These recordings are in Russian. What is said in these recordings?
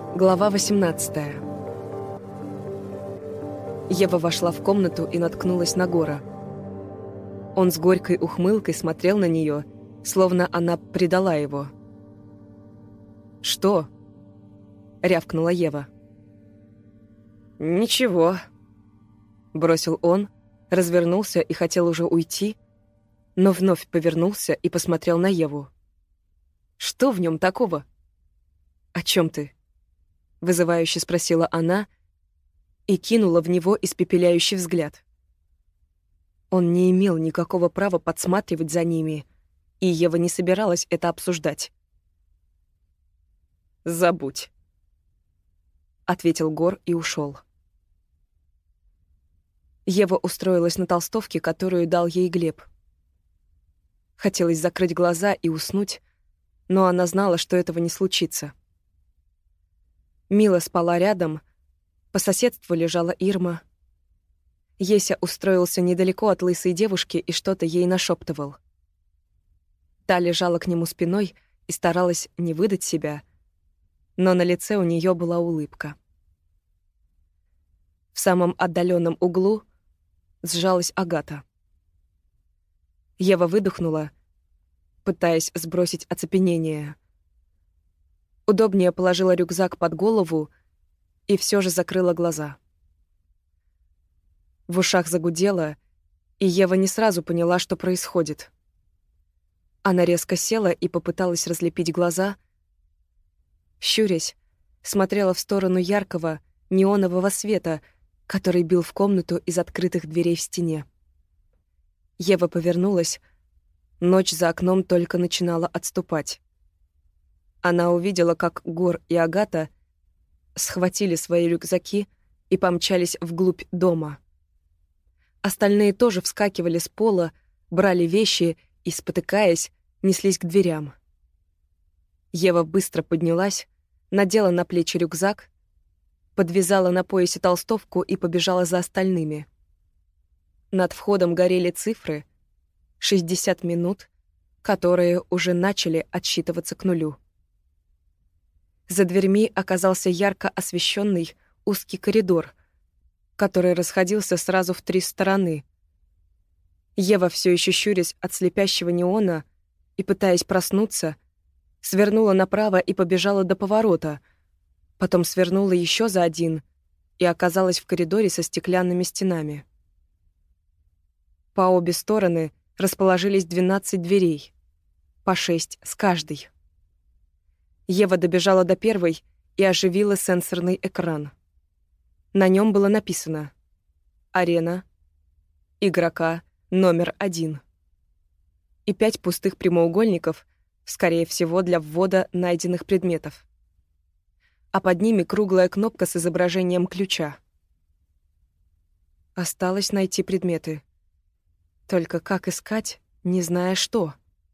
Глава 18. Ева вошла в комнату и наткнулась на Гора. Он с горькой ухмылкой смотрел на нее, словно она предала его. «Что?» — рявкнула Ева. «Ничего», — бросил он, развернулся и хотел уже уйти, но вновь повернулся и посмотрел на Еву. «Что в нем такого?» «О чем ты?» — вызывающе спросила она и кинула в него испепеляющий взгляд. Он не имел никакого права подсматривать за ними, и Ева не собиралась это обсуждать. «Забудь», — ответил Гор и ушел. Ева устроилась на толстовке, которую дал ей Глеб. Хотелось закрыть глаза и уснуть, но она знала, что этого не случится. Мила спала рядом, по соседству лежала Ирма. Еся устроился недалеко от лысой девушки и что-то ей нашептывал. Та лежала к нему спиной и старалась не выдать себя, но на лице у нее была улыбка. В самом отдаленном углу сжалась Агата. Ева выдохнула, пытаясь сбросить оцепенение. Удобнее положила рюкзак под голову и все же закрыла глаза. В ушах загудело, и Ева не сразу поняла, что происходит. Она резко села и попыталась разлепить глаза. Щурясь, смотрела в сторону яркого, неонового света, который бил в комнату из открытых дверей в стене. Ева повернулась. Ночь за окном только начинала отступать. Она увидела, как Гор и Агата схватили свои рюкзаки и помчались вглубь дома. Остальные тоже вскакивали с пола, брали вещи и, спотыкаясь, неслись к дверям. Ева быстро поднялась, надела на плечи рюкзак, подвязала на поясе толстовку и побежала за остальными. Над входом горели цифры — 60 минут, которые уже начали отсчитываться к нулю. За дверьми оказался ярко освещенный узкий коридор, который расходился сразу в 3 стороны. Ева, все еще щурясь от слепящего неона и пытаясь проснуться, свернула направо и побежала до поворота, потом свернула еще за один и оказалась в коридоре со стеклянными стенами. По обе стороны расположились 12 дверей, по 6 с каждой. Ева добежала до первой и оживила сенсорный экран. На нем было написано «Арена. Игрока номер 1». И 5 пустых прямоугольников, скорее всего, для ввода найденных предметов. А под ними круглая кнопка с изображением ключа. Осталось найти предметы. Только как искать, не зная что?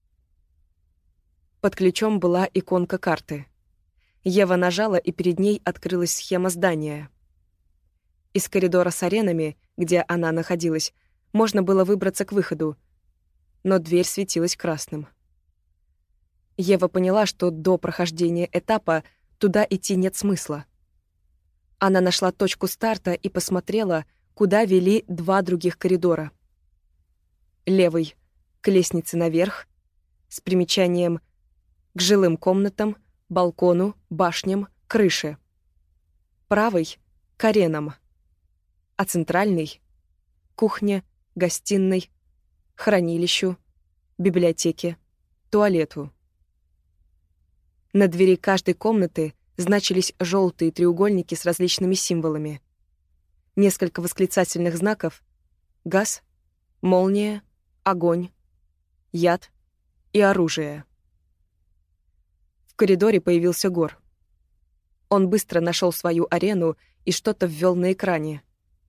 Под ключом была иконка карты. Ева нажала, и перед ней открылась схема здания. Из коридора с аренами, где она находилась, можно было выбраться к выходу, но дверь светилась красным. Ева поняла, что до прохождения этапа туда идти нет смысла. Она нашла точку старта и посмотрела, куда вели 2 других коридора. Левый — к лестнице наверх, с примечанием «к жилым комнатам, балкону, башням, крыше». Правый — к аренам, а центральный — кухне, гостиной, хранилищу, библиотеке, туалету. На двери каждой комнаты значились желтые треугольники с различными символами. Несколько восклицательных знаков: газ, молния, огонь, яд и оружие. В коридоре появился Гор. Он быстро нашел свою арену и что-то ввел на экране.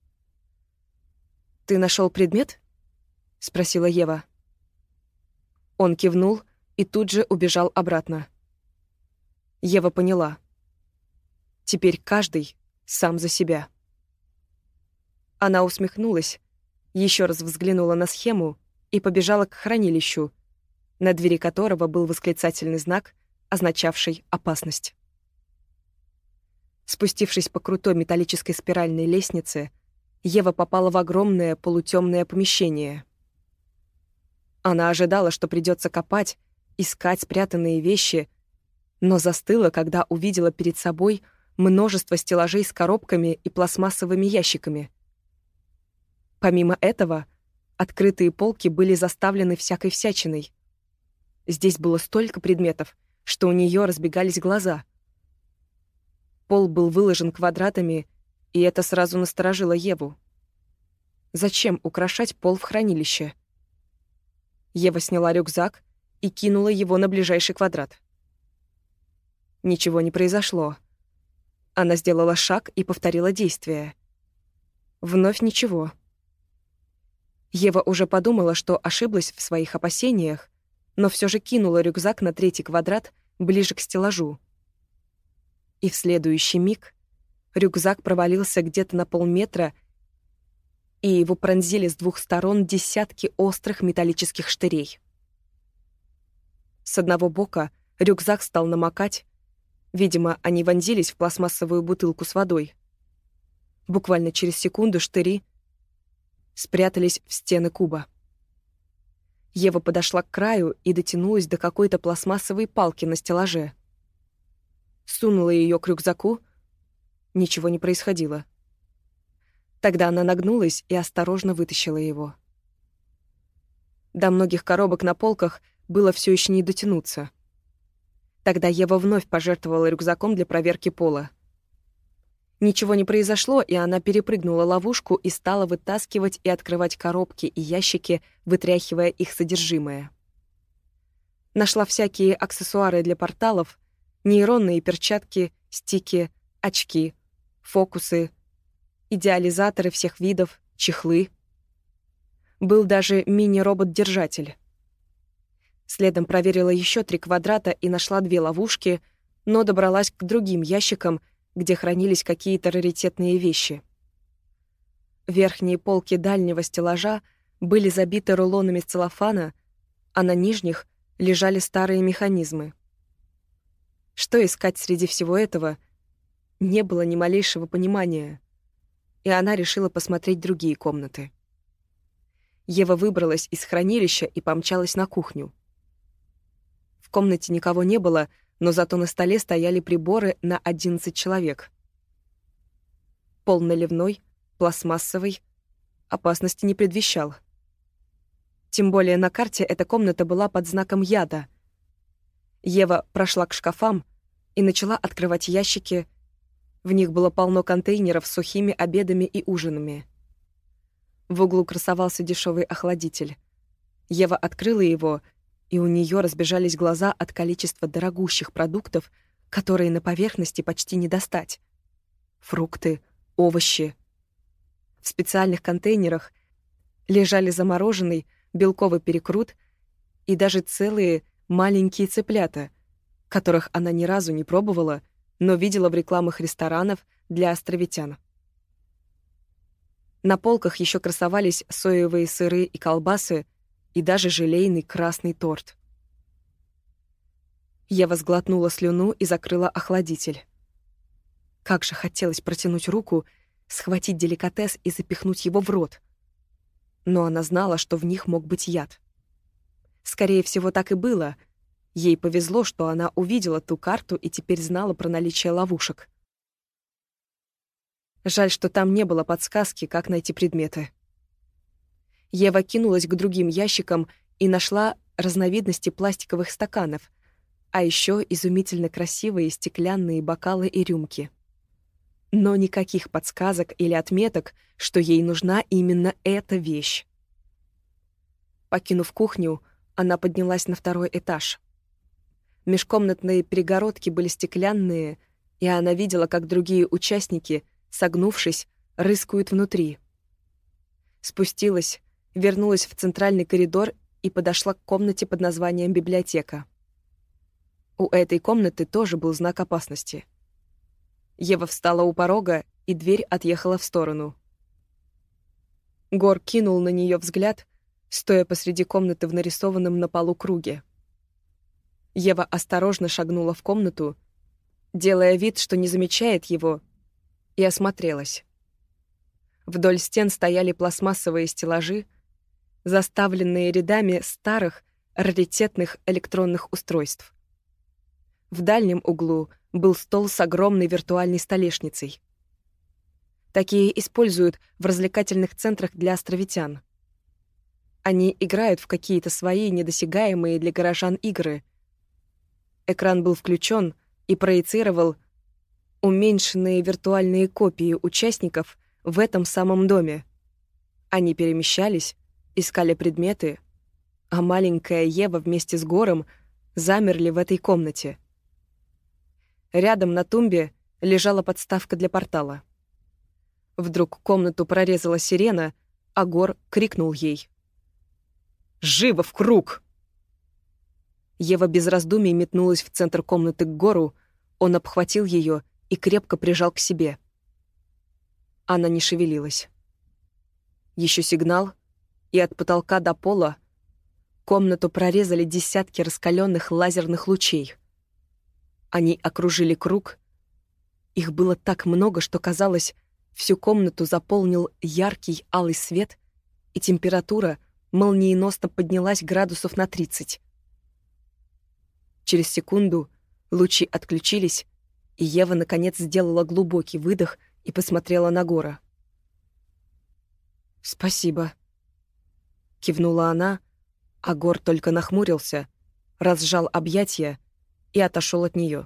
«Ты нашел предмет?» — спросила Ева. Он кивнул и тут же убежал обратно. Ева поняла. Теперь каждый сам за себя. Она усмехнулась, еще раз взглянула на схему и побежала к хранилищу, на двери которого был восклицательный знак, означавший опасность. Спустившись по крутой металлической спиральной лестнице, Ева попала в огромное полутемное помещение. Она ожидала, что придется копать, искать спрятанные вещи, но застыла, когда увидела перед собой множество стеллажей с коробками и пластмассовыми ящиками. Помимо этого, открытые полки были заставлены всякой всячиной. Здесь было столько предметов, что у нее разбегались глаза. Пол был выложен квадратами, и это сразу насторожило Еву. Зачем украшать пол в хранилище? Ева сняла рюкзак и кинула его на ближайший квадрат. Ничего не произошло. Она сделала шаг и повторила действие. Вновь ничего. Ева уже подумала, что ошиблась в своих опасениях, но все же кинула рюкзак на третий квадрат ближе к стеллажу. И в следующий миг рюкзак провалился где-то на полметра, и его пронзили с двух сторон десятки острых металлических штырей. С одного бока рюкзак стал намокать. Видимо, они вонзились в пластмассовую бутылку с водой. Буквально через секунду штыри спрятались в стены куба. Ева подошла к краю и дотянулась до какой-то пластмассовой палки на стеллаже. Сунула ее к рюкзаку. Ничего не происходило. Тогда она нагнулась и осторожно вытащила его. До многих коробок на полках было все еще не дотянуться. Тогда Ева вновь пожертвовала рюкзаком для проверки пола. Ничего не произошло, и она перепрыгнула ловушку и стала вытаскивать и открывать коробки и ящики, вытряхивая их содержимое. Нашла всякие аксессуары для порталов, нейронные перчатки, стики, очки, фокусы, идеализаторы всех видов, чехлы. Был даже мини-робот-держатель. Следом проверила еще 3 квадрата и нашла 2 ловушки, но добралась к другим ящикам, где хранились какие-то раритетные вещи. Верхние полки дальнего стеллажа были забиты рулонами целлофана, а на нижних лежали старые механизмы. Что искать среди всего этого, не было ни малейшего понимания, и она решила посмотреть другие комнаты. Ева выбралась из хранилища и помчалась на кухню. В комнате никого не было, но зато на столе стояли приборы на 11 человек. Пол наливной, пластмассовый, опасности не предвещал. Тем более на карте эта комната была под знаком яда. Ева прошла к шкафам и начала открывать ящики. В них было полно контейнеров с сухими обедами и ужинами. В углу красовался дешевый охладитель. Ева открыла его, и у нее разбежались глаза от количества дорогущих продуктов, которые на поверхности почти не достать. Фрукты, овощи. В специальных контейнерах лежали замороженный белковый перекрут и даже целые маленькие цыплята, которых она ни разу не пробовала, но видела в рекламах ресторанов для островитян. На полках еще красовались соевые сыры и колбасы, и даже желейный красный торт. Ева сглотнула слюну и закрыла охладитель. Как же хотелось протянуть руку, схватить деликатес и запихнуть его в рот. Но она знала, что в них мог быть яд. Скорее всего, так и было. Ей повезло, что она увидела ту карту и теперь знала про наличие ловушек. Жаль, что там не было подсказки, как найти предметы. Ева кинулась к другим ящикам и нашла разновидности пластиковых стаканов, а еще изумительно красивые стеклянные бокалы и рюмки. Но никаких подсказок или отметок, что ей нужна именно эта вещь. Покинув кухню, она поднялась на 2-й этаж. Межкомнатные перегородки были стеклянные, и она видела, как другие участники, согнувшись, рыскают внутри. Спустилась, вернулась в центральный коридор и подошла к комнате под названием «Библиотека». У этой комнаты тоже был знак опасности. Ева встала у порога, и дверь отъехала в сторону. Гор кинул на нее взгляд, стоя посреди комнаты в нарисованном на полу круге. Ева осторожно шагнула в комнату. делая вид, что не замечает его, и осмотрелась. Вдоль стен стояли пластмассовые стеллажи, заставленные рядами старых, раритетных электронных устройств. В дальнем углу был стол с огромной виртуальной столешницей. Такие используют в развлекательных центрах для островитян. Они играют в какие-то свои недосягаемые для горожан игры. Экран был включен и проецировал уменьшенные виртуальные копии участников в этом самом доме. Они перемещались, искали предметы, а маленькая Ева вместе с Гором замерли в этой комнате. Рядом на тумбе лежала подставка для портала. Вдруг комнату прорезала сирена, а Гор крикнул ей: «Живо в круг!» Ева без раздумий метнулась в центр комнаты к Гору, он обхватил ее и крепко прижал к себе. Она не шевелилась. Еще сигнал, и от потолка до пола комнату прорезали десятки раскаленных лазерных лучей. Они окружили круг. Их было так много, что казалось, всю комнату заполнил яркий алый свет, и температура молниеносно поднялась градусов на 30. Через секунду лучи отключились, и Ева наконец сделала глубокий выдох и посмотрела на Гора. «Спасибо», — кивнула она, а Гор только нахмурился, разжал объятия и отошел от нее.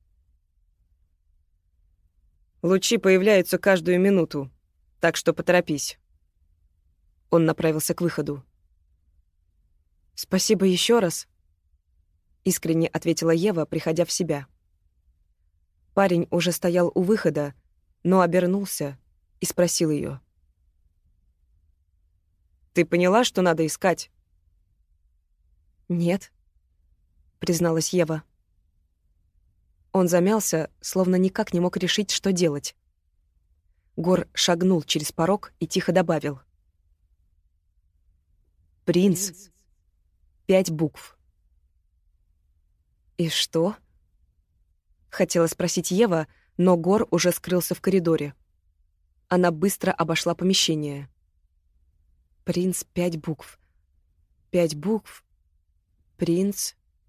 «Лучи появляются каждую минуту, так что поторопись». Он направился к выходу. «Спасибо еще раз», — искренне ответила Ева, приходя в себя. Парень уже стоял у выхода, но обернулся и спросил ее: «Ты поняла, что надо искать?» «Нет», — призналась Ева. Он замялся, словно никак не мог решить, что делать. Гор шагнул через порог и тихо добавил: «Принц. 5 букв». «И что?» — хотела спросить Ева, но Гор уже скрылся в коридоре. Она быстро обошла помещение. «Принц, 5 букв. 5 букв. Принц.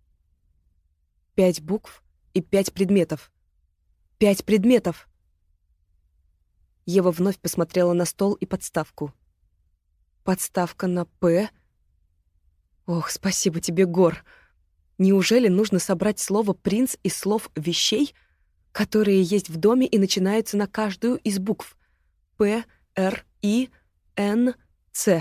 5 букв и 5 предметов. 5 предметов!» Ева вновь посмотрела на стол и подставку. «Подставка на «П»? Ох, спасибо тебе, Гор. Неужели нужно собрать слово «принц» из слов «вещей», которые есть в доме и начинаются на каждую из букв «П», «Р», «И», «Н», «Ц»?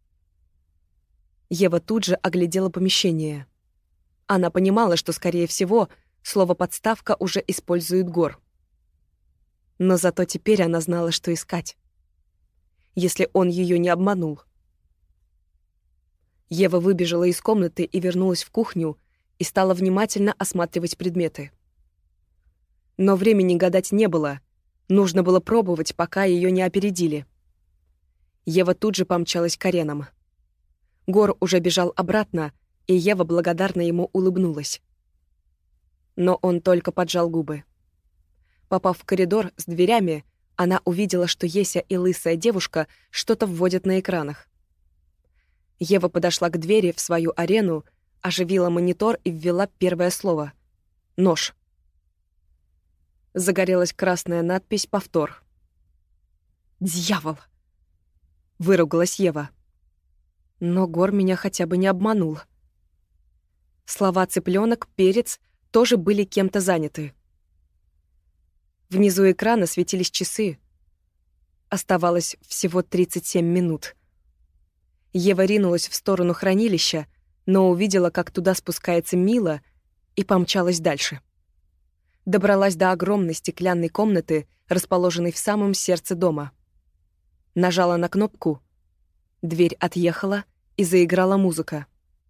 Ева тут же оглядела помещение. Она понимала, что, скорее всего, слово «подставка» уже использует Гор. Но зато теперь она знала, что искать. Если он ее не обманул. Ева выбежала из комнаты и вернулась в кухню и стала внимательно осматривать предметы. Но времени гадать не было. Нужно было пробовать, пока ее не опередили. Ева тут же помчалась к аренам. Гор уже бежал обратно, и Ева благодарно ему улыбнулась. Но он только поджал губы. Попав в коридор с дверями, она увидела, что Еся и лысая девушка что-то вводят на экранах. Ева подошла к двери в свою арену, оживила монитор и ввела первое слово — «нож». Загорелась красная надпись «Повтор». «Дьявол!» — выругалась Ева. Но Гор меня хотя бы не обманул. Слова «цыпленок», «перец» тоже были кем-то заняты. Внизу экрана светились часы. Оставалось всего 37 минут. Ева ринулась в сторону хранилища, но увидела, как туда спускается Мила, и помчалась дальше. Добралась до огромной стеклянной комнаты, расположенной в самом сердце дома. Нажала на кнопку, дверь отъехала, и заиграла музыка.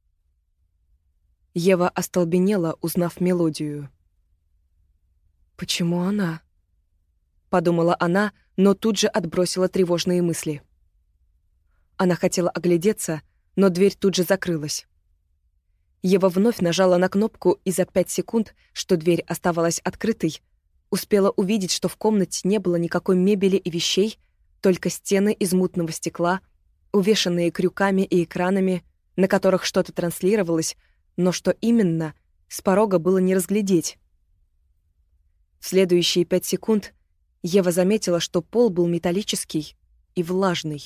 Ева остолбенела, узнав мелодию. «Почему она?» — подумала она, но тут же отбросила тревожные мысли. Она хотела оглядеться, но дверь тут же закрылась. Ева вновь нажала на кнопку, и за 5 секунд, что дверь оставалась открытой, Успела увидеть, что в комнате не было никакой мебели и вещей, только стены из мутного стекла, увешанные крюками и экранами, на которых что-то транслировалось, но что именно, с порога было не разглядеть. В следующие 5 секунд Ева заметила, что пол был металлический и влажный.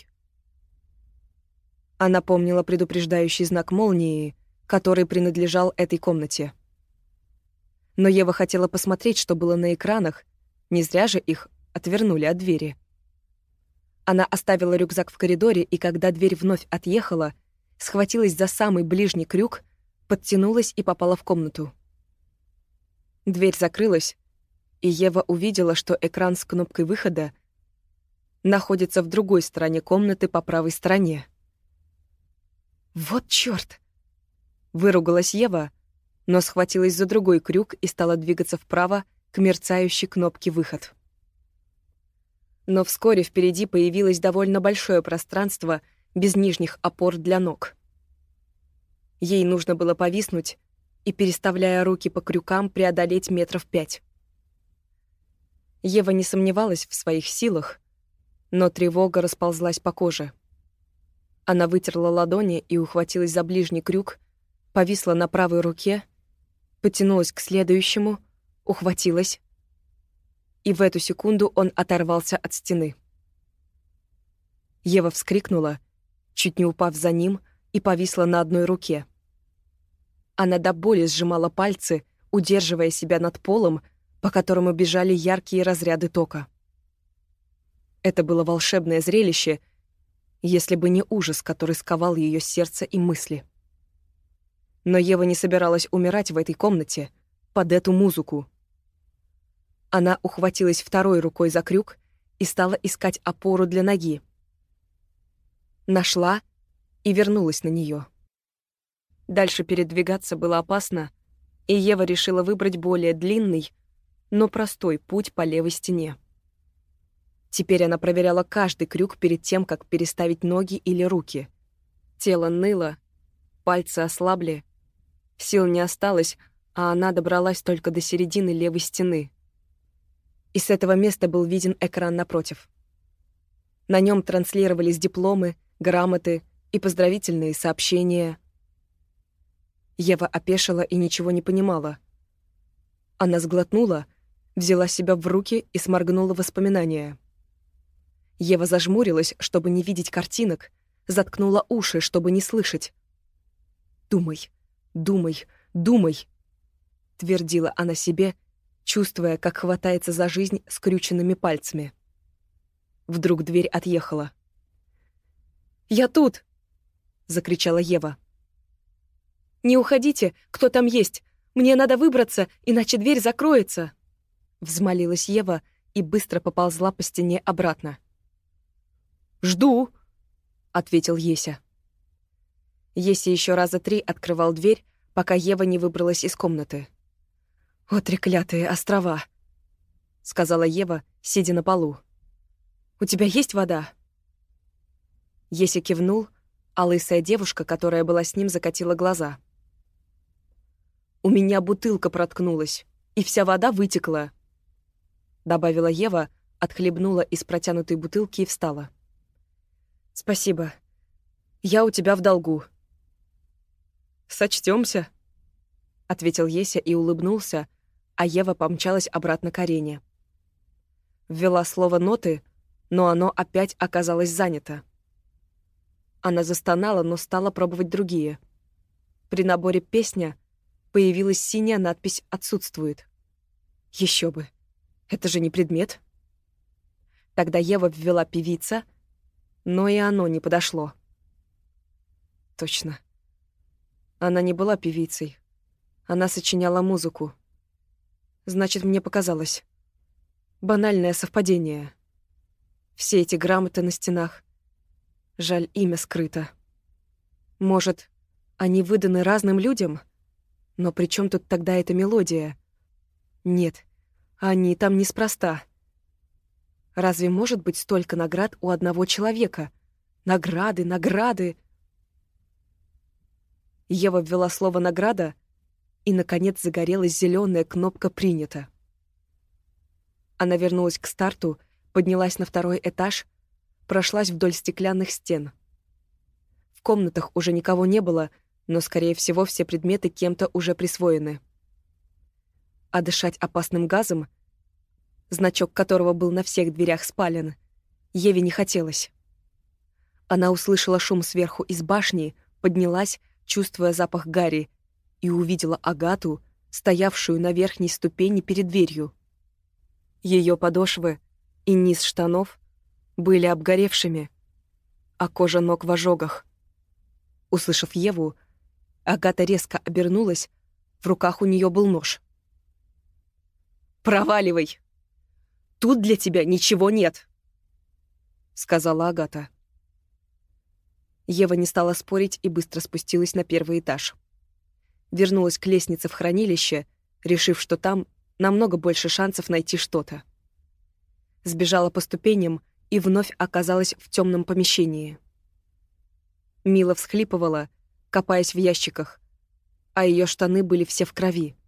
Она помнила предупреждающий знак молнии, который принадлежал этой комнате. Но Ева хотела посмотреть, что было на экранах, не зря же их отвернули от двери. Она оставила рюкзак в коридоре, и когда дверь вновь отъехала, схватилась за самый ближний крюк, подтянулась и попала в комнату. Дверь закрылась, и Ева увидела, что экран с кнопкой выхода находится в другой стороне комнаты по правой стороне. «Вот чёрт!» — выругалась Ева, но схватилась за другой крюк и стала двигаться вправо к мерцающей кнопке «Выход». Но вскоре впереди появилось довольно большое пространство без нижних опор для ног. Ей нужно было повиснуть и, переставляя руки по крюкам, преодолеть 5 метров. Ева не сомневалась в своих силах, но тревога расползлась по коже. Она вытерла ладони и ухватилась за ближний крюк, повисла на правой руке, потянулась к следующему, ухватилась, и в эту секунду он оторвался от стены. Ева вскрикнула, чуть не упав за ним, и повисла на одной руке. Она до боли сжимала пальцы, удерживая себя над полом, по которому бежали яркие разряды тока. Это было волшебное зрелище, если бы не ужас, который сковал ее сердце и мысли. Но Ева не собиралась умирать в этой комнате, под эту музыку. Она ухватилась второй рукой за крюк и стала искать опору для ноги. Нашла и вернулась на нее. Дальше передвигаться было опасно, и Ева решила выбрать более длинный, но простой путь по левой стене. Теперь она проверяла каждый крюк перед тем, как переставить ноги или руки. Тело ныло, пальцы ослабли, сил не осталось, а она добралась только до середины левой стены. И с этого места был виден экран напротив. На нем транслировались дипломы, грамоты и поздравительные сообщения. Ева опешила и ничего не понимала. Она сглотнула, взяла себя в руки и сморгнула воспоминания. Ева зажмурилась, чтобы не видеть картинок, заткнула уши, чтобы не слышать. «Думай, думай, думай», — твердила она себе, чувствуя, как хватается за жизнь скрюченными пальцами. Вдруг дверь отъехала. «Я тут!» — закричала Ева. «Не уходите, кто там есть! Мне надо выбраться, иначе дверь закроется!» Взмолилась Ева и быстро поползла по стене обратно. «Жду!» — ответил Еся. Еся еще раза 3 открывал дверь, пока Ева не выбралась из комнаты. «О, треклятые острова!» — сказала Ева, сидя на полу. «У тебя есть вода?» Еся кивнул, а лысая девушка, которая была с ним, закатила глаза. «У меня бутылка проткнулась, и вся вода вытекла», — добавила Ева, отхлебнула из протянутой бутылки и встала. «Спасибо. Я у тебя в долгу». «Сочтёмся», — ответил Еся и улыбнулся, а Ева помчалась обратно к арене. Ввела слово «ноты», но оно опять оказалось занято. Она застонала, но стала пробовать другие. При наборе «песня» появилась синяя надпись «Отсутствует». Еще бы. Это же не предмет. Тогда Ева ввела «певица», но и оно не подошло. Точно. Она не была певицей. Она сочиняла музыку. Значит, мне показалось. Банальное совпадение. Все эти грамоты на стенах. Жаль, имя скрыто. Может, они выданы разным людям? Но при чем тут тогда эта мелодия? Нет, они там неспроста. Разве может быть столько наград у одного человека? Награды, награды. Ева ввела слово «награда», и, наконец, загорелась зеленая кнопка «Принято». Она вернулась к старту, поднялась на второй этаж, прошлась вдоль стеклянных стен. В комнатах уже никого не было, но, скорее всего, все предметы кем-то уже присвоены. А дышать опасным газом, значок которого был на всех дверях спален, Еве не хотелось. Она услышала шум сверху из башни, поднялась, чувствуя запах гари, и увидела Агату, стоявшую на верхней ступени перед дверью. Ее подошвы и низ штанов были обгоревшими, а кожа ног в ожогах. Услышав Еву, Агата резко обернулась, в руках у нее был нож. «Проваливай! Тут для тебя ничего нет!» — сказала Агата. Ева не стала спорить и быстро спустилась на первый этаж. Вернулась к лестнице в хранилище, решив, что там намного больше шансов найти что-то. Сбежала по ступеням и вновь оказалась в темном помещении. Мила всхлипывала, копаясь в ящиках, а ее штаны были все в крови.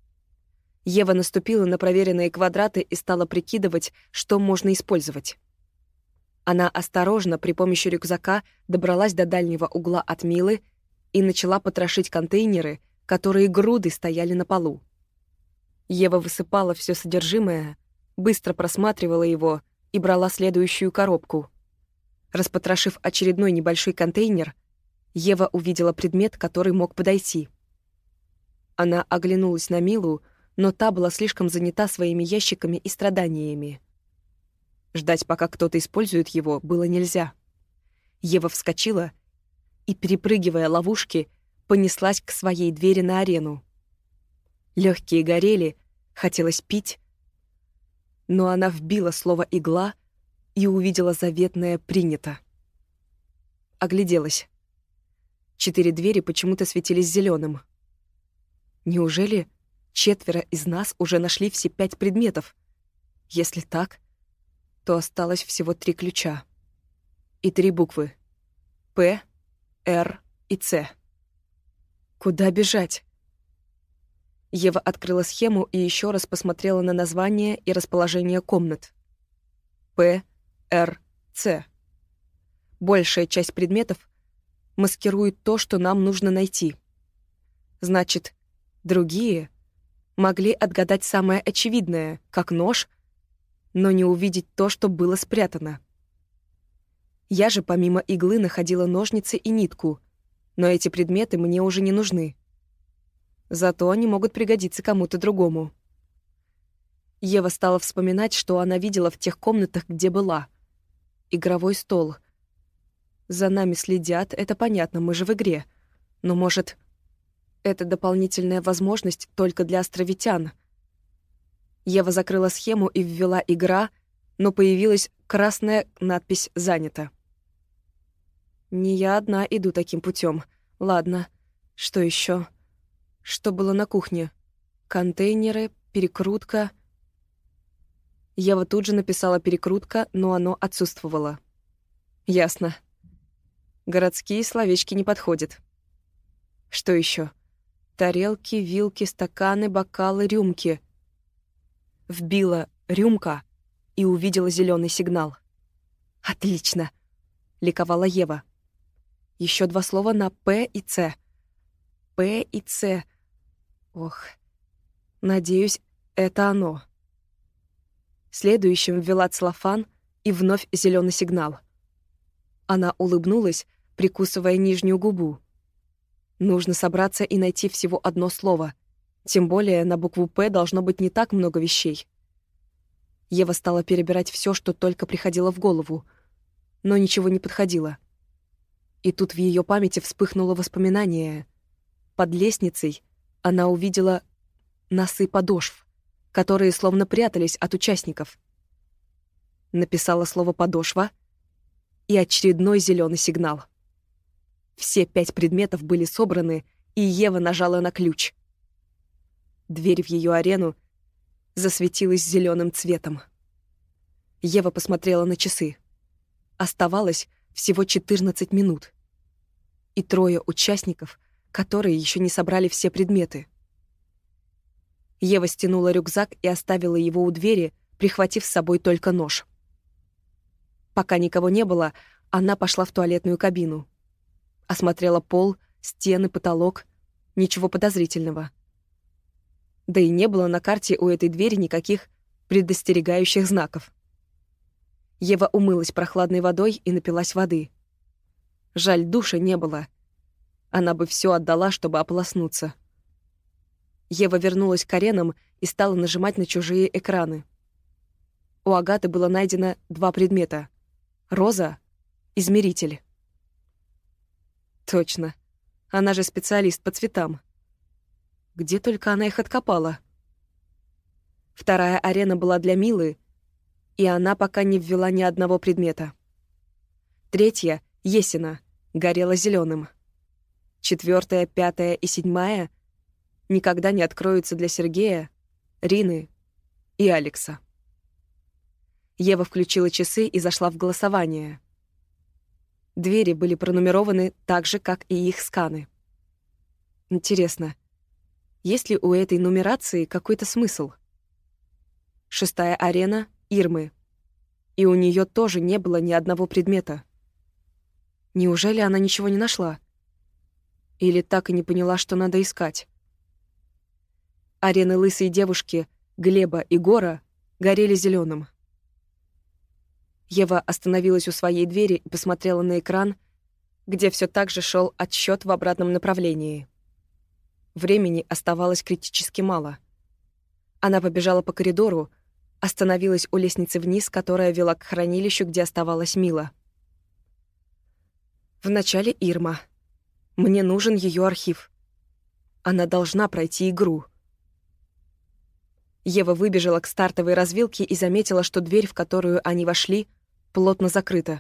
Ева наступила на проверенные квадраты и стала прикидывать, что можно использовать. Она осторожно при помощи рюкзака добралась до дальнего угла от Милы и начала потрошить контейнеры, которые грудой стояли на полу. Ева высыпала все содержимое, быстро просматривала его и брала следующую коробку. Распотрошив очередной небольшой контейнер, Ева увидела предмет, который мог подойти. Она оглянулась на Милу, но та была слишком занята своими ящиками и страданиями. Ждать, пока кто-то использует его, было нельзя. Ева вскочила и, перепрыгивая ловушки, понеслась к своей двери на арену. Легкие горели, хотелось пить, но она вбила слово «игла» и увидела заветное «принято». Огляделась. 4 двери почему-то светились зеленым. Неужели 4 из нас уже нашли все 5 предметов? Если так, то осталось всего 3 ключа. И 3 буквы. П, Р и Ц. Куда бежать? Ева открыла схему и еще раз посмотрела на название и расположение комнат. П, Р, Ц. Большая часть предметов маскирует то, что нам нужно найти. Значит, другие могли отгадать самое очевидное, как нож, но не увидеть то, что было спрятано. Я же помимо иглы находила ножницы и нитку, но эти предметы мне уже не нужны. Зато они могут пригодиться кому-то другому. Ева стала вспоминать, что она видела в тех комнатах, где была. Игровой стол. За нами следят, это понятно, мы же в игре. Но, может, это дополнительная возможность только для островитян. Ева закрыла схему и ввела «игра», но появилась красная надпись «занято». Не я одна иду таким путем. Ладно, что еще? Что было на кухне? Контейнеры, перекрутка. Ева тут же написала «перекрутка», но оно отсутствовало. Ясно. Городские словечки не подходят. Что еще? Тарелки, вилки, стаканы, бокалы, рюмки. Вбила «рюмка» и увидела зеленый сигнал. «Отлично!» — ликовала Ева. Еще 2 слова на «П» и «Ц». «П» и «Ц». Ох, надеюсь, это оно. Следующим ввела целлофан и вновь зеленый сигнал. Она улыбнулась, прикусывая нижнюю губу. Нужно собраться и найти всего 1 слово. Тем более на букву «П» должно быть не так много вещей. Ева стала перебирать все, что только приходило в голову, но ничего не подходило. И тут в ее памяти вспыхнуло воспоминание. Под лестницей она увидела носы подошв, которые словно прятались от участников. Написала слово «подошва» и очередной зеленый сигнал. Все 5 предметов были собраны, и Ева нажала на ключ. Дверь в ее арену засветилась зеленым цветом. Ева посмотрела на часы. Оставалось всего 14 минут. И 3 участников, которые еще не собрали все предметы. Ева стянула рюкзак и оставила его у двери, прихватив с собой только нож. Пока никого не было, она пошла в туалетную кабину. Осмотрела пол, стены, потолок. Ничего подозрительного. Да и не было на карте у этой двери никаких предостерегающих знаков. Ева умылась прохладной водой и напилась воды. Жаль, душа не было. Она бы все отдала, чтобы ополоснуться. Ева вернулась к аренам и стала нажимать на чужие экраны. У Агаты было найдено 2 предмета — роза, измеритель. Точно. Она же специалист по цветам. Где только она их откопала. Вторая арена была для Милы, и она пока не ввела ни одного предмета. Третья, Есина, горела зеленым. 4, 5 и 7 никогда не откроются для Сергея, Рины и Алекса. Ева включила часы и зашла в голосование. Двери были пронумерованы так же, как и их сканы. Интересно, есть ли у этой нумерации какой-то смысл? 6-я арена — Ирмы. И у нее тоже не было ни одного предмета. Неужели она ничего не нашла? Или так и не поняла, что надо искать? Арены лысой девушки, Глеба и Гора горели зеленым. Ева остановилась у своей двери и посмотрела на экран, где все так же шел отсчет в обратном направлении. Времени оставалось критически мало. Она побежала по коридору, остановилась у лестницы вниз, которая вела к хранилищу, где оставалась Мила. Вначале Ирма. Мне нужен ее архив. Она должна пройти игру. Ева выбежала к стартовой развилке и заметила, что дверь, в которую они вошли, плотно закрыта.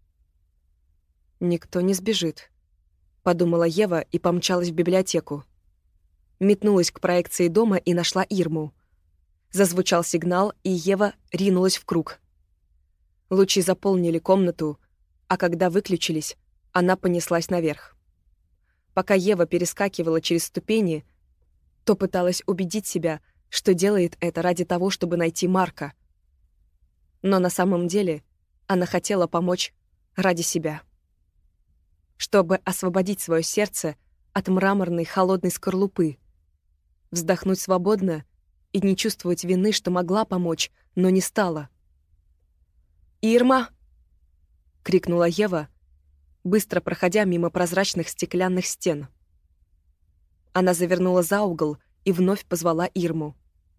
«Никто не сбежит», — подумала Ева и помчалась в библиотеку. Метнулась к проекции дома и нашла Ирму. Зазвучал сигнал, и Ева ринулась в круг. Лучи заполнили комнату, а когда выключились, она понеслась наверх. Пока Ева перескакивала через ступени, то пыталась убедить себя, что делает это ради того, чтобы найти Марка. Но на самом деле она хотела помочь ради себя. Чтобы освободить свое сердце от мраморной холодной скорлупы, вздохнуть свободно и не чувствовать вины, что могла помочь, но не стала. «Ирма!» — крикнула Ева, быстро проходя мимо прозрачных стеклянных стен. Она завернула за угол и вновь позвала Ирму.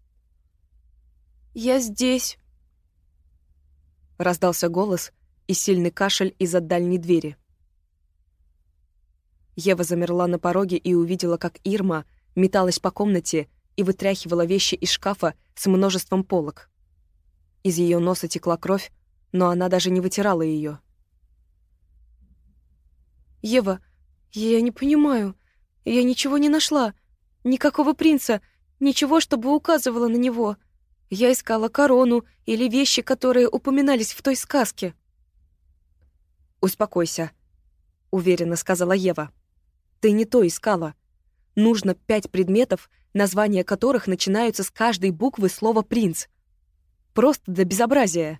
«Я здесь!» Раздался голос и сильный кашель из-за дальней двери. Ева замерла на пороге и увидела, как Ирма металась по комнате и вытряхивала вещи из шкафа с множеством полок. Из ее носа текла кровь, но она даже не вытирала ее. «Ева, я не понимаю. Я ничего не нашла. Никакого принца, ничего, чтобы указывало на него. Я искала корону или вещи, которые упоминались в той сказке». «Успокойся», — уверенно сказала Ева. «Ты не то искала. Нужно 5 предметов, названия которых начинаются с каждой буквы слова «принц». Просто до безобразия».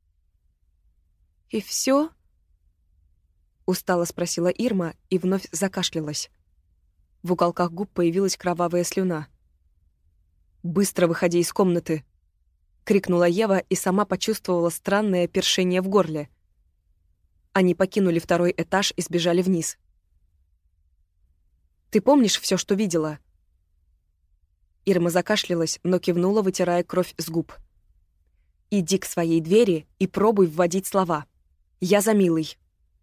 «И все? Устало спросила Ирма и вновь закашлялась. В уголках губ появилась кровавая слюна. «Быстро выходи из комнаты!» — крикнула Ева и сама почувствовала странное першение в горле. Они покинули 2-й этаж и сбежали вниз. «Ты помнишь все, что видела?» Ирма закашлялась, но кивнула, вытирая кровь с губ. «Иди к своей двери и пробуй вводить слова. Я за Милой».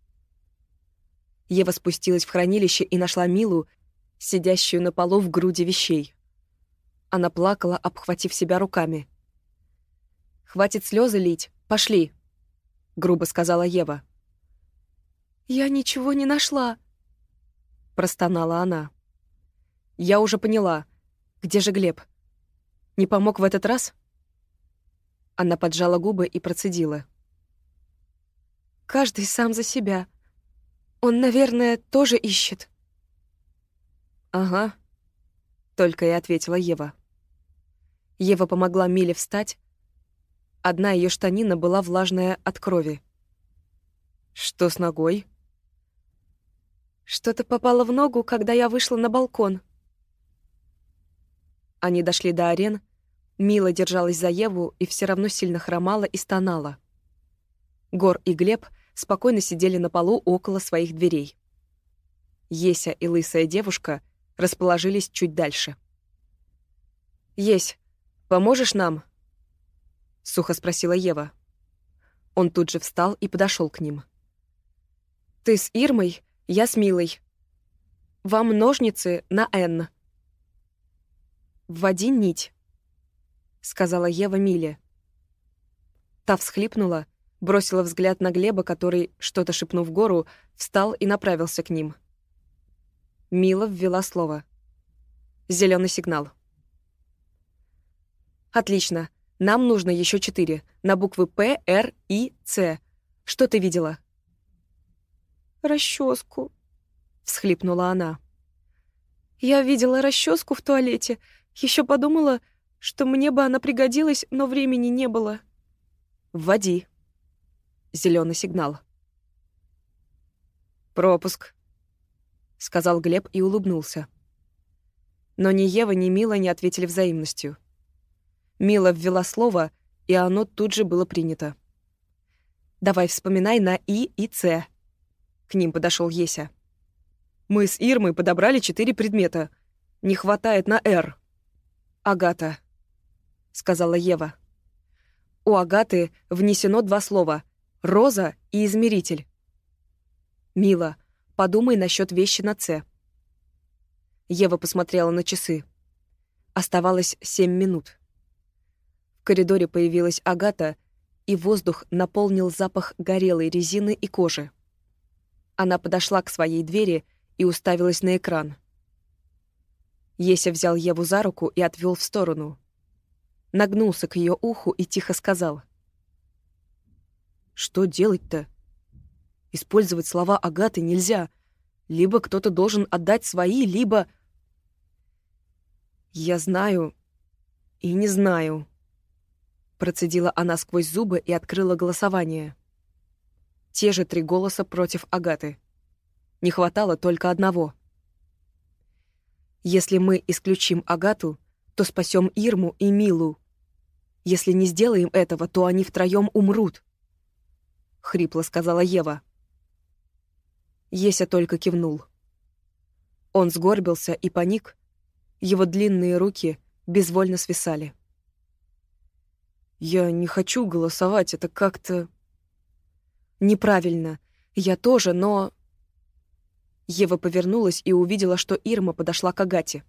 Ева спустилась в хранилище и нашла Милу, сидящую на полу в груди вещей. Она плакала, обхватив себя руками. «Хватит слезы лить, пошли», — грубо сказала Ева. «Я ничего не нашла», — простонала она. «Я уже поняла. Где же Глеб? Не помог в этот раз?» Она поджала губы и процедила. «Каждый сам за себя. Он, наверное, тоже ищет». «Ага», — только и ответила Ева. Ева помогла Миле встать, Одна ее штанина была влажная от крови. «Что с ногой?» «Что-то попало в ногу, когда я вышла на балкон». Они дошли до арен. Мила держалась за Еву и все равно сильно хромала и стонала. Гор и Глеб спокойно сидели на полу около своих дверей. Еся и лысая девушка расположились чуть дальше. «Есь, поможешь нам?» — сухо спросила Ева. Он тут же встал и подошел к ним. «Ты с Ирмой, я с Милой. Вам ножницы на «Н». «Вводи нить», — сказала Ева Миле. Та всхлипнула, бросила взгляд на Глеба, который, что-то шепнув Гору, встал и направился к ним. Мила ввела слово. Зеленый сигнал. «Отлично. Нам нужно еще 4. На буквы П, Р, И, Ц. Что ты видела?» «Расческу», — всхлипнула она. «Я видела расческу в туалете. Еще подумала, что мне бы она пригодилась, но времени не было». «Вводи». Зеленый сигнал. «Пропуск», — сказал Глеб и улыбнулся. Но ни Ева, ни Мила не ответили взаимностью. Мила ввела слово, и оно тут же было принято. «Давай вспоминай на И и Ц». К ним подошел Еся. «Мы с Ирмой подобрали 4 предмета. Не хватает на «Р». «Агата», — сказала Ева. У Агаты внесено 2 слова — «роза» и «измеритель». «Мила, подумай насчет вещи на «Ц». Ева посмотрела на часы. Оставалось 7 минут. В коридоре появилась Агата, и воздух наполнил запах горелой резины и кожи. Она подошла к своей двери и уставилась на экран. Еся взял Еву за руку и отвел в сторону. Нагнулся к ее уху и тихо сказал. «Что делать-то? Использовать слова Агаты нельзя. Либо кто-то должен отдать свои, либо...» «Я знаю и не знаю», — процедила она сквозь зубы и открыла голосование. Те же 3 голоса против Агаты. Не хватало только одного. «Если мы исключим Агату, то спасем Ирму и Милу. Если не сделаем этого, то они втроем умрут», — хрипло сказала Ева. Еся только кивнул. Он сгорбился и паник, его длинные руки безвольно свисали. «Я не хочу голосовать, это как-то...» «Неправильно. Я тоже, но...» Ева повернулась и увидела, что Ирма подошла к Агате.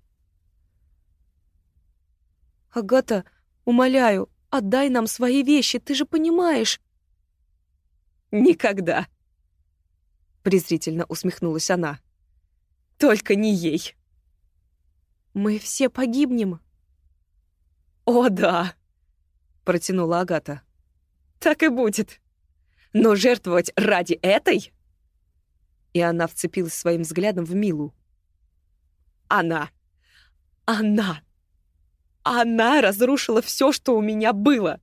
«Агата, умоляю, отдай нам свои вещи, ты же понимаешь...» «Никогда!» — презрительно усмехнулась она. «Только не ей!» «Мы все погибнем!» «О, да!» — протянула Агата. «Так и будет! Но жертвовать ради этой...» И она вцепилась своим взглядом в Милу. «Она разрушила все, что у меня было!»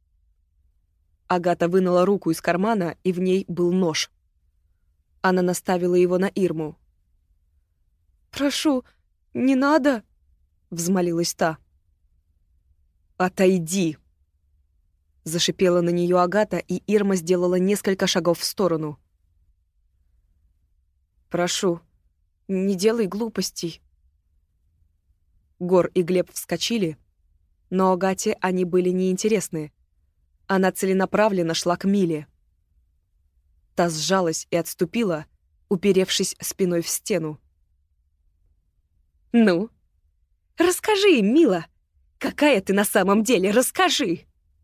Агата вынула руку из кармана, и в ней был нож. Она наставила его на Ирму. «Прошу, не надо!» — взмолилась та. «Отойди!» — зашипела на нее Агата, и Ирма сделала несколько шагов в сторону. «Прошу, не делай глупостей». Гор и Глеб вскочили, но Агате они были неинтересны. Она целенаправленно шла к Миле. Та сжалась и отступила, уперевшись спиной в стену. «Ну, расскажи им, Мила! Какая ты на самом деле? Расскажи!»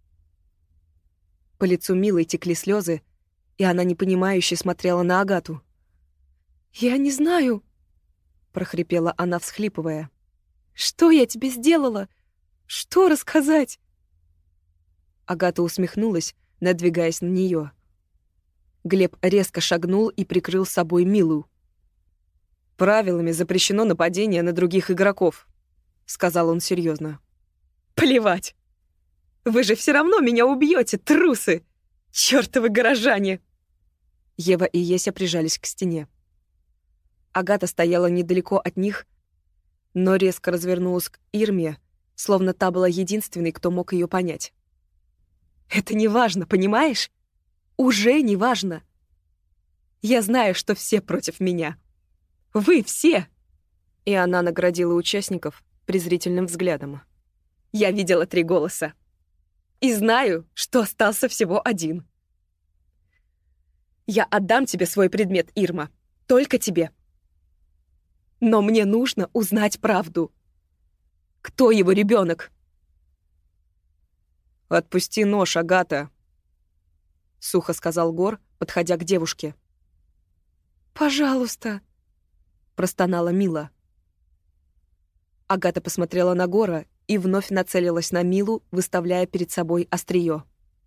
По лицу Милы текли слезы, и она непонимающе смотрела на Агату. «Я не знаю», — прохрипела она, всхлипывая. «Что я тебе сделала? Что рассказать?» Агата усмехнулась, надвигаясь на нее. Глеб резко шагнул и прикрыл собой Милу. «Правилами запрещено нападение на других игроков», — сказал он серьезно. «Плевать!» — Вы же все равно меня убьете, трусы! Чёртовы горожане!» Ева и Еся прижались к стене. Агата стояла недалеко от них, но резко развернулась к Ирме, словно та была единственной, кто мог ее понять. «Это не важно, понимаешь? Уже не важно. Я знаю, что все против меня. Вы все!» И она наградила участников презрительным взглядом. «Я видела 3 голоса. И знаю, что остался всего 1. Я отдам тебе свой предмет, Ирма. Только тебе. Но мне нужно узнать правду. Кто его ребенок? «Отпусти нож, Агата», — сухо сказал Гор, подходя к девушке. «Пожалуйста», — простонала Мила. Агата посмотрела на Гора и вновь нацелилась на Милу, выставляя перед собой острие.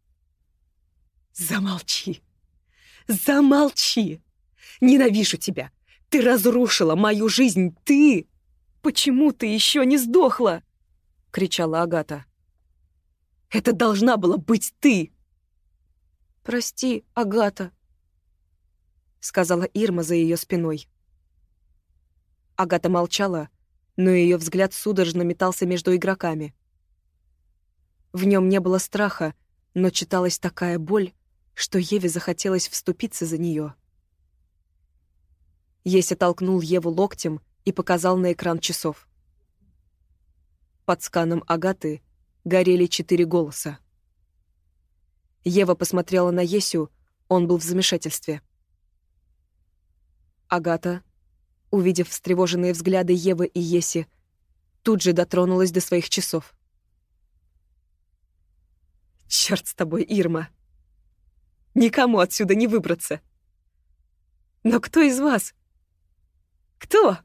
«Замолчи! Замолчи! Ненавижу тебя! Ты разрушила мою жизнь! Ты! Почему ты еще не сдохла?» — кричала Агата. «Это должна была быть ты!» «Прости, Агата», — сказала Ирма за ее спиной. Агата молчала, но ее взгляд судорожно метался между игроками. В нем не было страха, но читалась такая боль, что Еве захотелось вступиться за нее. Еся толкнул Еву локтем и показал на экран часов. Под сканом Агаты горели 4 голоса. Ева посмотрела на Есю, он был в замешательстве. Агата, увидев встревоженные взгляды Евы и Еси, тут же дотронулась до своих часов. «Чёрт с тобой, Ирма! Никому отсюда не выбраться! Но кто из вас? Кто?»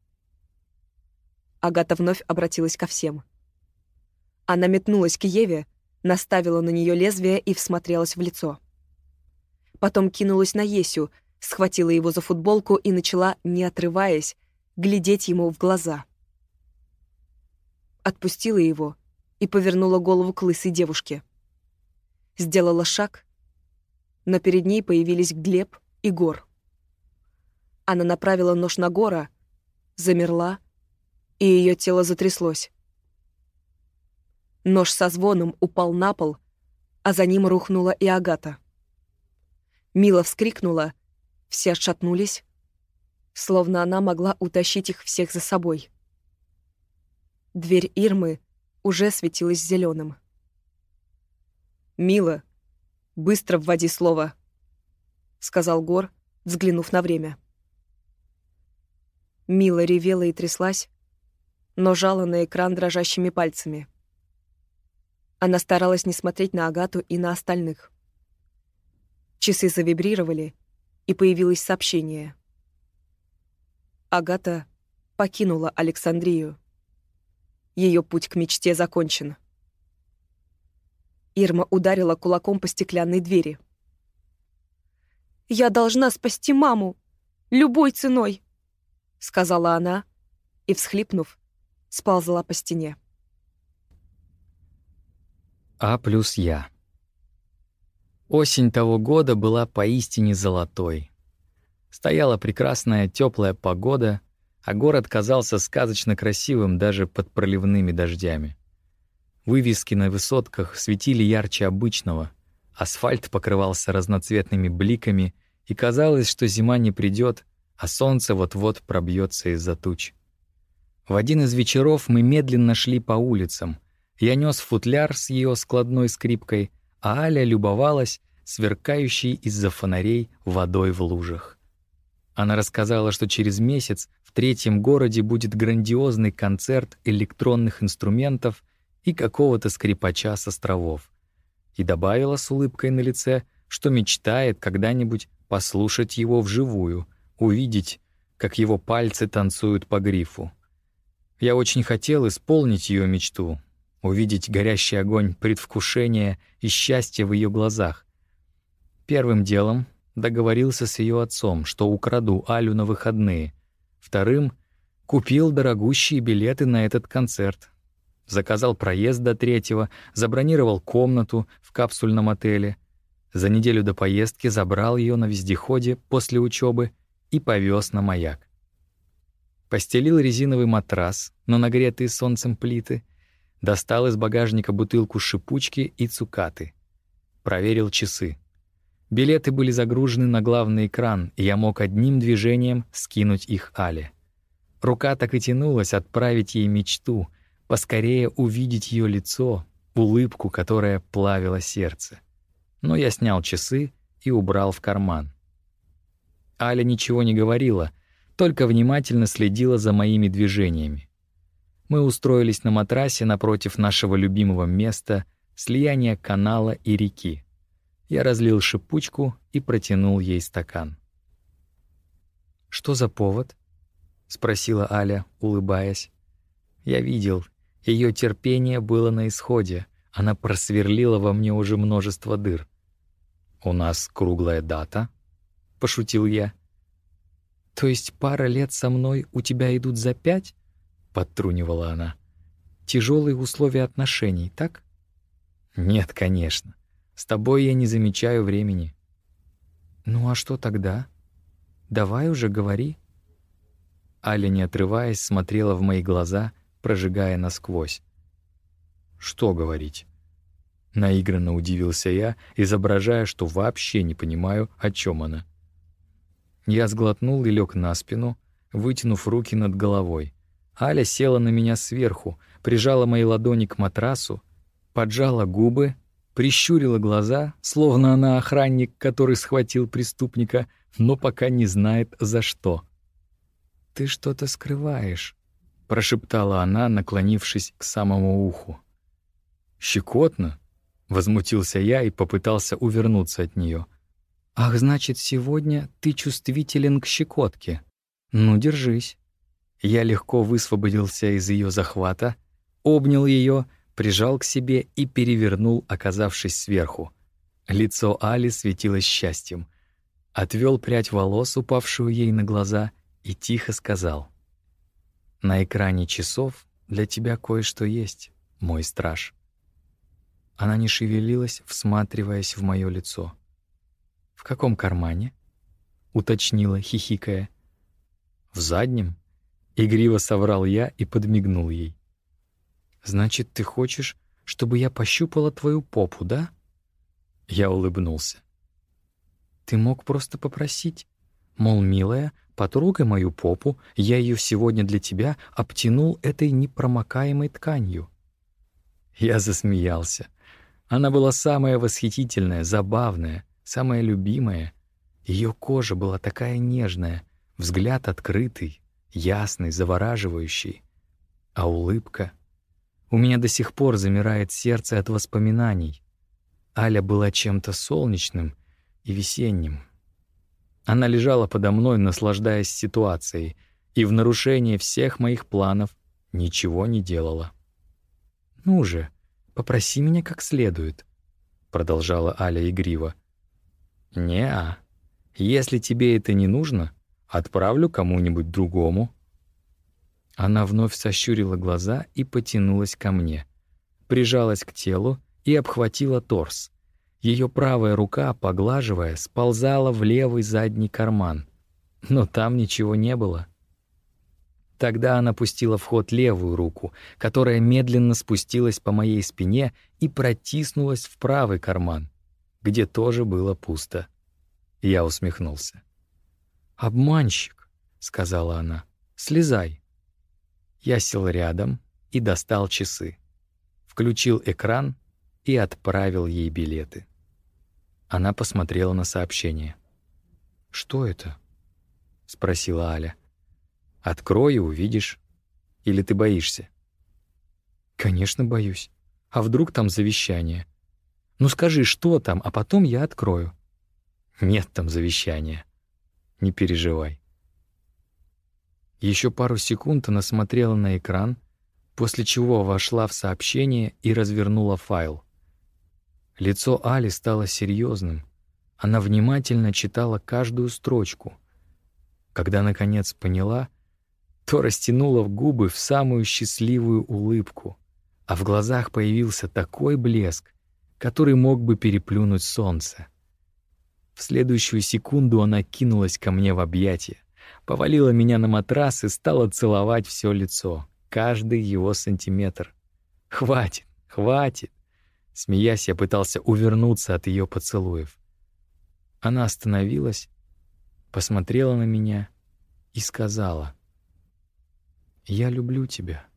Агата вновь обратилась ко всем. Она метнулась к Еве, наставила на нее лезвие и всмотрелась в лицо. Потом кинулась на Есю, схватила его за футболку и начала, не отрываясь, глядеть ему в глаза. Отпустила его и повернула голову к лысой девушке. Сделала шаг, но перед ней появились Глеб и Гор. Она направила нож на Гора, замерла, и ее тело затряслось. Нож со звоном упал на пол, а за ним рухнула и Агата. Мила вскрикнула, все отшатнулись, словно она могла утащить их всех за собой. Дверь Ирмы уже светилась зеленым. «Мила, быстро вводи слово», — сказал Гор, взглянув на время. Мила ревела и тряслась, но жала на экран дрожащими пальцами. Она старалась не смотреть на Агату и на остальных. Часы завибрировали, и появилось сообщение. Агата покинула Александрию. Ее путь к мечте закончен. Ирма ударила кулаком по стеклянной двери. «Я должна спасти маму! Любой ценой!» — сказала она и, всхлипнув, сползла по стене. А плюс я. Осень того года была поистине золотой. Стояла прекрасная теплая погода, а город казался сказочно красивым даже под проливными дождями. Вывески на высотках светили ярче обычного, асфальт покрывался разноцветными бликами, и казалось, что зима не придет, а солнце вот-вот пробьется из-за туч. В один из вечеров мы медленно шли по улицам. Я нес футляр с ее складной скрипкой, а Аля любовалась сверкающей из-за фонарей водой в лужах. Она рассказала, что через месяц в 3-м городе будет грандиозный концерт электронных инструментов и какого-то скрипача с островов. И добавила с улыбкой на лице, что мечтает когда-нибудь послушать его вживую, увидеть, как его пальцы танцуют по грифу. Я очень хотел исполнить ее мечту, увидеть горящий огонь предвкушения и счастья в ее глазах. Первым делом договорился с ее отцом, что украду Алю на выходные. Вторым — купил дорогущие билеты на этот концерт. Заказал проезд до 3-го, забронировал комнату в капсульном отеле. За неделю до поездки забрал ее на вездеходе после учебы и повез на маяк. Постелил резиновый матрас на нагретые солнцем плиты, достал из багажника бутылку шипучки и цукаты. Проверил часы. Билеты были загружены на главный экран, и я мог одним движением скинуть их Але. Рука так и тянулась отправить ей мечту, поскорее увидеть ее лицо, улыбку, которая плавила сердце. Но я снял часы и убрал в карман. Аля ничего не говорила, только внимательно следила за моими движениями. Мы устроились на матрасе напротив нашего любимого места — слияния канала и реки. Я разлил шипучку и протянул ей стакан. «Что за повод?» — спросила Аля, улыбаясь. Я видел, ее терпение было на исходе, она просверлила во мне уже множество дыр. «У нас круглая дата», — пошутил я. «То есть пара лет со мной у тебя идут за 5?» — подтрунивала она. «Тяжелые условия отношений, так?» «Нет, конечно. С тобой я не замечаю времени». «Ну а что тогда? Давай уже говори». Аля, не отрываясь, смотрела в мои глаза, прожигая насквозь. «Что говорить?» Наигранно удивился я, изображая, что вообще не понимаю, о чем она. Я сглотнул и лег на спину, вытянув руки над головой. Аля села на меня сверху, прижала мои ладони к матрасу, поджала губы, прищурила глаза, словно она охранник, который схватил преступника, но пока не знает, за что. «Ты что-то скрываешь», — прошептала она, наклонившись к самому уху. «Щекотно?» — возмутился я и попытался увернуться от нее. «Ах, значит, сегодня ты чувствителен к щекотке. Ну, держись». Я легко высвободился из ее захвата, обнял ее, прижал к себе и перевернул, оказавшись сверху. Лицо Али светилось счастьем. Отвел прядь волос, упавшую ей на глаза, и тихо сказал: «На экране часов для тебя кое-что есть, мой страж». Она не шевелилась, всматриваясь в мое лицо. «В каком кармане?» — уточнила, хихикая. «В заднем», — игриво соврал я и подмигнул ей. «Значит, ты хочешь, чтобы я пощупала твою попу, да?» Я улыбнулся. «Ты мог просто попросить. Мол, милая, потрогай мою попу, я ее сегодня для тебя обтянул этой непромокаемой тканью». Я засмеялся. Она была самая восхитительная, забавная, самая любимая. Ее кожа была такая нежная, взгляд открытый, ясный, завораживающий. А улыбка... У меня до сих пор замирает сердце от воспоминаний. Аля была чем-то солнечным и весенним. Она лежала подо мной, наслаждаясь ситуацией, и в нарушение всех моих планов ничего не делала. «Ну же, попроси меня как следует», — продолжала Аля игриво. «Не-а. Если тебе это не нужно, отправлю кому-нибудь другому». Она вновь сощурила глаза и потянулась ко мне. Прижалась к телу и обхватила торс. Ее правая рука, поглаживая, сползала в левый задний карман. Но там ничего не было. Тогда она пустила в ход левую руку, которая медленно спустилась по моей спине и протиснулась в правый карман, где тоже было пусто. Я усмехнулся. «Обманщик», — сказала она, — «слезай». Я сел рядом и достал часы. Включил экран и отправил ей билеты. Она посмотрела на сообщение. «Что это?» — спросила Аля. «Открой и увидишь. Или ты боишься?» «Конечно, боюсь. А вдруг там завещание? Ну скажи, что там, а потом я открою». «Нет там завещания. Не переживай». Еще пару секунд она смотрела на экран, после чего вошла в сообщение и развернула файл. Лицо Али стало серьезным. Она внимательно читала каждую строчку. Когда, наконец, поняла, то растянула губы в самую счастливую улыбку, а в глазах появился такой блеск, который мог бы переплюнуть солнце. В следующую секунду она кинулась ко мне в объятия, повалила меня на матрас и стала целовать все лицо, каждый его сантиметр. «Хватит, хватит!» Смеясь, я пытался увернуться от ее поцелуев. Она остановилась, посмотрела на меня и сказала: «Я люблю тебя».